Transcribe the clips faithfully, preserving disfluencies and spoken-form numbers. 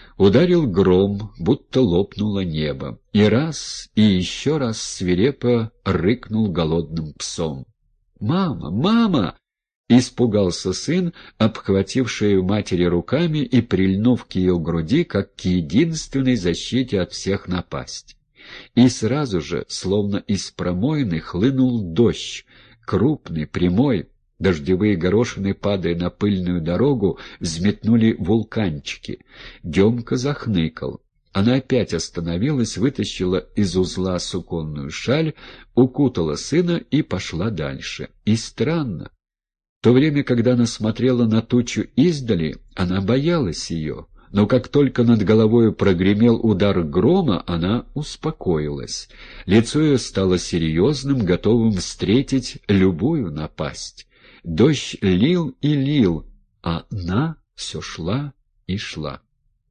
Ударил гром, будто лопнуло небо, и раз, и еще раз свирепо рыкнул голодным псом. «Мама! Мама!» — испугался сын, обхватив шею матери руками и прильнув к ее груди, как к единственной защите от всех напасть. И сразу же, словно из промоины, хлынул дождь, крупный, прямой. Дождевые горошины, падая на пыльную дорогу, взметнули вулканчики. Демка захныкал. Она опять остановилась, вытащила из узла суконную шаль, укутала сына и пошла дальше. И странно. В то время, когда она смотрела на тучу издали, она боялась ее. Но как только над головой прогремел удар грома, она успокоилась. Лицо ее стало серьезным, готовым встретить любую напасть. Дождь лил и лил, а она все шла и шла.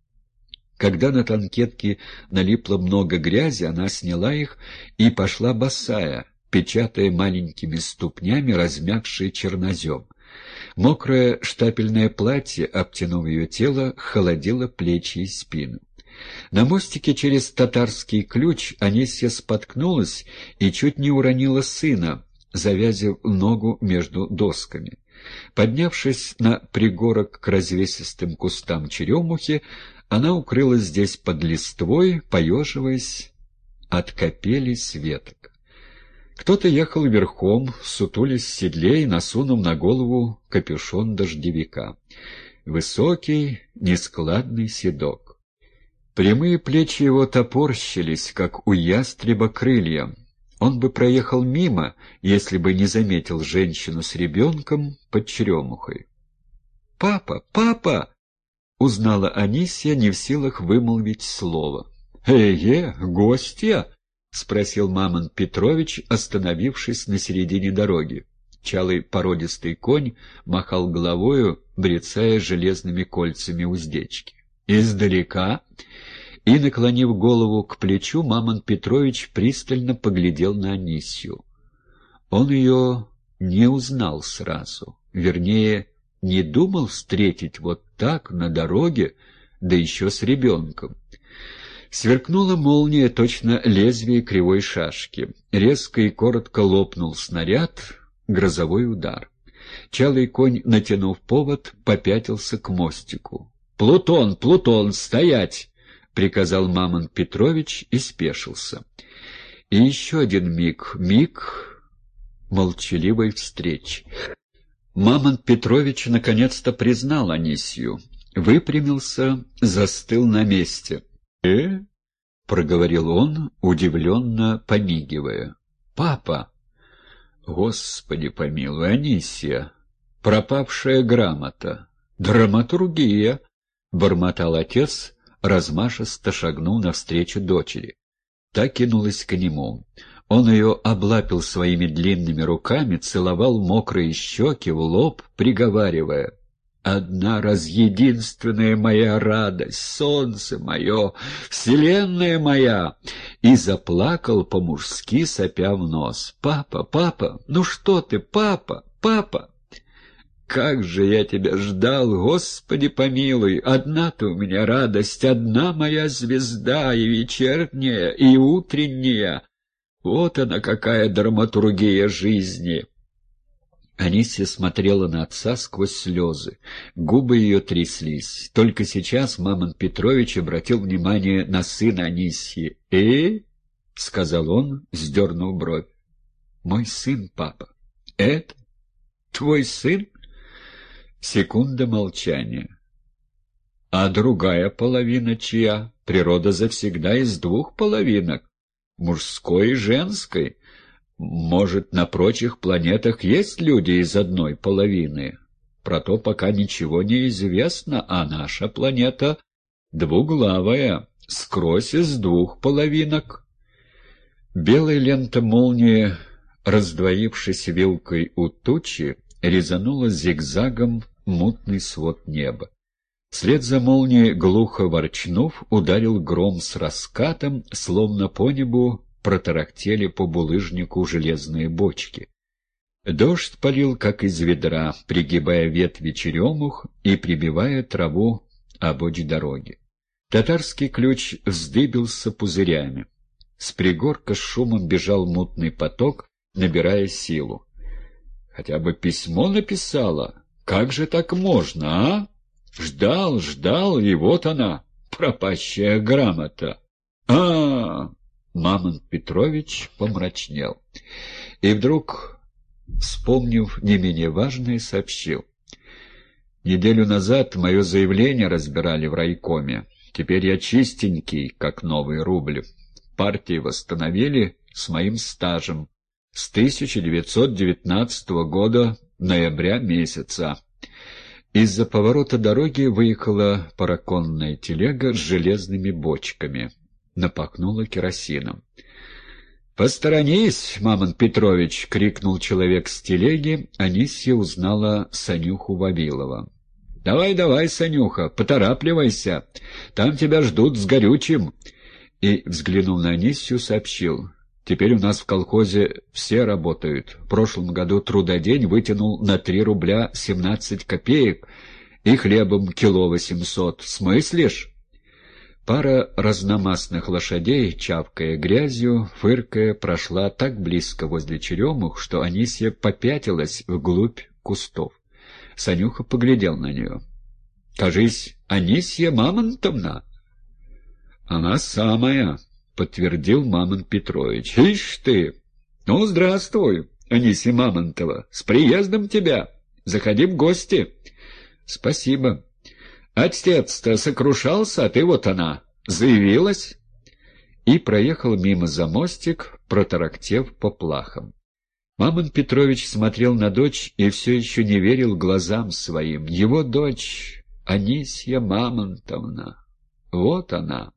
Когда на танкетке налипло много грязи, она сняла их и пошла босая, печатая маленькими ступнями размягший чернозем. Мокрое штапельное платье, обтянув ее тело, холодило плечи и спину. На мостике через татарский ключ Анисья споткнулась и чуть не уронила сына, завязив ногу между досками. Поднявшись на пригорок к развесистым кустам черемухи, она укрылась здесь под листвой, поеживаясь от капелей с веток. Кто-то ехал верхом, сутулясь в седле и насунув на голову капюшон дождевика. Высокий, нескладный седок. Прямые плечи его топорщились, как у ястреба крылья. Он бы проехал мимо, если бы не заметил женщину с ребенком под черемухой. «Папа! Папа!» — узнала Анисья, не в силах вымолвить слово. «Э-е, гостья!» — спросил Мамонт Петрович, остановившись на середине дороги. Чалый породистый конь махал головою, брецая железными кольцами уздечки. «Издалека?» И, наклонив голову к плечу, Мамонт Петрович пристально поглядел на Анисью. Он ее не узнал сразу, вернее, не думал встретить вот так на дороге, да еще с ребенком. Сверкнула молния, точно лезвие кривой шашки. Резко и коротко лопнул снаряд, грозовой удар. Чалый конь, натянув повод, попятился к мостику. «Плутон, Плутон, стоять!» — приказал Мамонт Петрович и спешился. И еще один миг, миг молчаливой встречи. Мамонт Петрович наконец-то признал Анисью. Выпрямился, застыл на месте. «Э?» — проговорил он, удивленно помигивая. «Папа!» «Господи помилуй, Анисья! Пропавшая грамота! Драматургия!» — бормотал отец, размашисто шагнул навстречу дочери. Та кинулась к нему. Он ее облапил своими длинными руками, целовал мокрые щеки в лоб, приговаривая: «Одна раз единственная моя радость, солнце мое, вселенная моя!» И заплакал по-мужски, сопя в нос. «Папа, папа, ну что ты, папа, папа!» «Как же я тебя ждал, Господи помилуй! Одна ты у меня радость, одна моя звезда, и вечерняя, и утренняя. Вот она какая драматургия жизни!» Анисья смотрела на отца сквозь слезы. Губы ее тряслись. Только сейчас Мамонт Петрович обратил внимание на сына Анисьи. «Э?» — сказал он, сдернув бровь. «Мой сын, папа». «Это? Твой сын?» Секунда молчания. «А другая половина чья? Природа завсегда из двух половинок, мужской и женской. Может, на прочих планетах есть люди из одной половины? Про то пока ничего не известно, а наша планета двуглавая, скрозь из двух половинок». Белая лента молнии, раздвоившись вилкой у тучи, резанула зигзагом мутный свод неба. Вслед за молнией, глухо ворчнув, ударил гром с раскатом, словно по небу протарахтели по булыжнику железные бочки. Дождь полил, как из ведра, пригибая ветви черемух и прибивая траву обочь дороги. Татарский ключ вздыбился пузырями. С пригорка с шумом бежал мутный поток, набирая силу. Хотя бы письмо написала. Как же так можно, а? Ждал, ждал, и вот она, пропащая грамота. А, -а, -а Мамонт Петрович помрачнел. И вдруг, вспомнив не менее важное, сообщил. Неделю назад мое заявление разбирали в райкоме. Теперь я чистенький, как новый рубль. Партии восстановили с моим стажем с тысяча девятьсот девятнадцатого года ноября месяца. Из-за поворота дороги выехала параконная телега с железными бочками. Напахнула керосином. «Посторонись, Мамонт Петрович!» — крикнул человек с телеги. Анисья узнала Санюху Вавилова. «Давай, давай, Санюха, поторапливайся, там тебя ждут с горючим». И, взглянув на Анисью, сообщил. «Теперь у нас в колхозе все работают. В прошлом году трудодень вытянул на три рубля семнадцать копеек и хлебом кило восемьсот. Смыслишь?» Пара разномастных лошадей, чавкая грязью, фыркая, прошла так близко возле черемух, что Анисья попятилась вглубь кустов. Санюха поглядел на нее. «Кажись, Анисья Мамонтовна?» «Она самая», — подтвердил Мамонт Петрович. «Ишь ты! Ну, здравствуй, Анисья Мамонтова! С приездом тебя! Заходи в гости!» «Спасибо. Отец-то сокрушался, а ты вот она, заявилась!» И проехал мимо за мостик, протарахтев по плахам. Мамонт Петрович смотрел на дочь и все еще не верил глазам своим. Его дочь Анисья Мамонтовна. Вот она.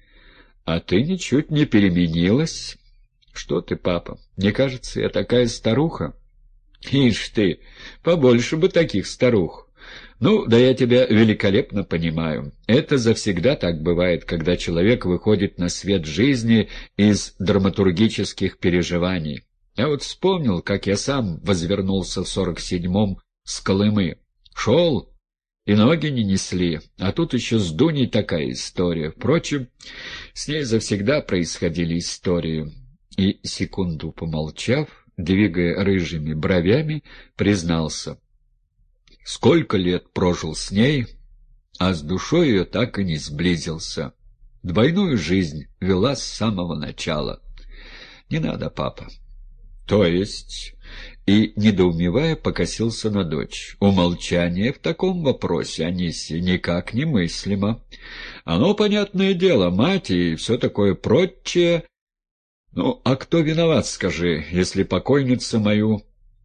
«А ты ничуть не переменилась». «Что ты, папа? Мне кажется, я такая старуха». «Ишь ты, побольше бы таких старух». «Ну, да я тебя великолепно понимаю. Это завсегда так бывает, когда человек выходит на свет жизни из драматургических переживаний. Я вот вспомнил, как я сам возвернулся в сорок седьмом с Колымы. Шел, и ноги не несли, а тут еще с Дуней такая история. Впрочем, с ней завсегда происходили истории». И, секунду помолчав, двигая рыжими бровями, признался. «Сколько лет прожил с ней, а с душой ее так и не сблизился. Двойную жизнь вела с самого начала. Не надо, папа». «То есть...» И, недоумевая, покосился на дочь. «Умолчание в таком вопросе, Анисья, никак немыслимо. Оно, понятное дело, мать и все такое прочее. Ну, а кто виноват, скажи, если покойница мою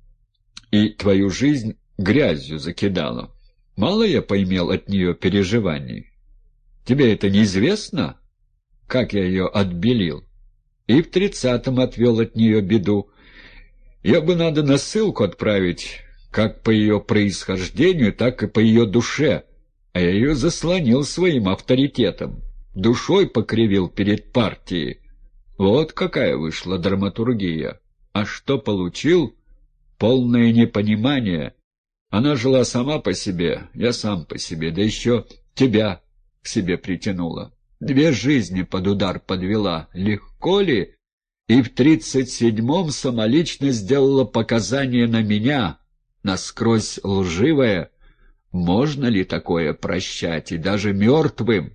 и твою жизнь грязью закидала? Мало я поимел от нее переживаний. Тебе это неизвестно, как я ее отбелил? И в тридцатом отвел от нее беду. Ее бы надо на ссылку отправить, как по ее происхождению, так и по ее душе, а я ее заслонил своим авторитетом, душой покривил перед партией. Вот какая вышла драматургия. А что получил? Полное непонимание. Она жила сама по себе, я сам по себе, да еще тебя к себе притянула. Две жизни под удар подвела. Легко ли? И в тридцать седьмом самолично сделала показания на меня, насквозь лживое. Можно ли такое прощать, и даже мертвым?»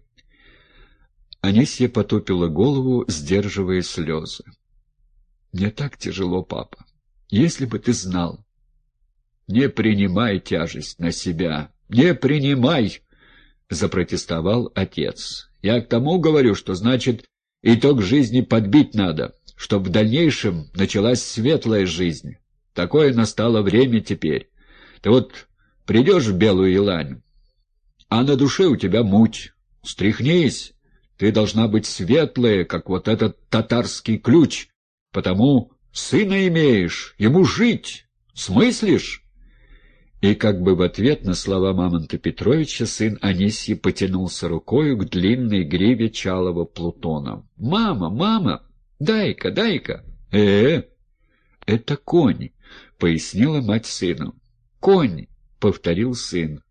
Анисья потупила голову, сдерживая слезы. «Мне так тяжело, папа. Если бы ты знал». «Не принимай тяжесть на себя, не принимай!» — запротестовал отец. «Я к тому говорю, что, значит, итог жизни подбить надо, чтобы в дальнейшем началась светлая жизнь. Такое настало время теперь. Ты вот придешь в Белую Елань, а на душе у тебя муть. Стряхнись, ты должна быть светлая, как вот этот татарский ключ, потому сына имеешь, ему жить, смыслишь?» И как бы в ответ на слова Мамонта Петровича сын Анисьи потянулся рукою к длинной гриве чалого Плутона. «Мама, мама, дай-ка, дай-ка!» «Э-э, это конь», — пояснила мать сыну. «Конь», — повторил сын.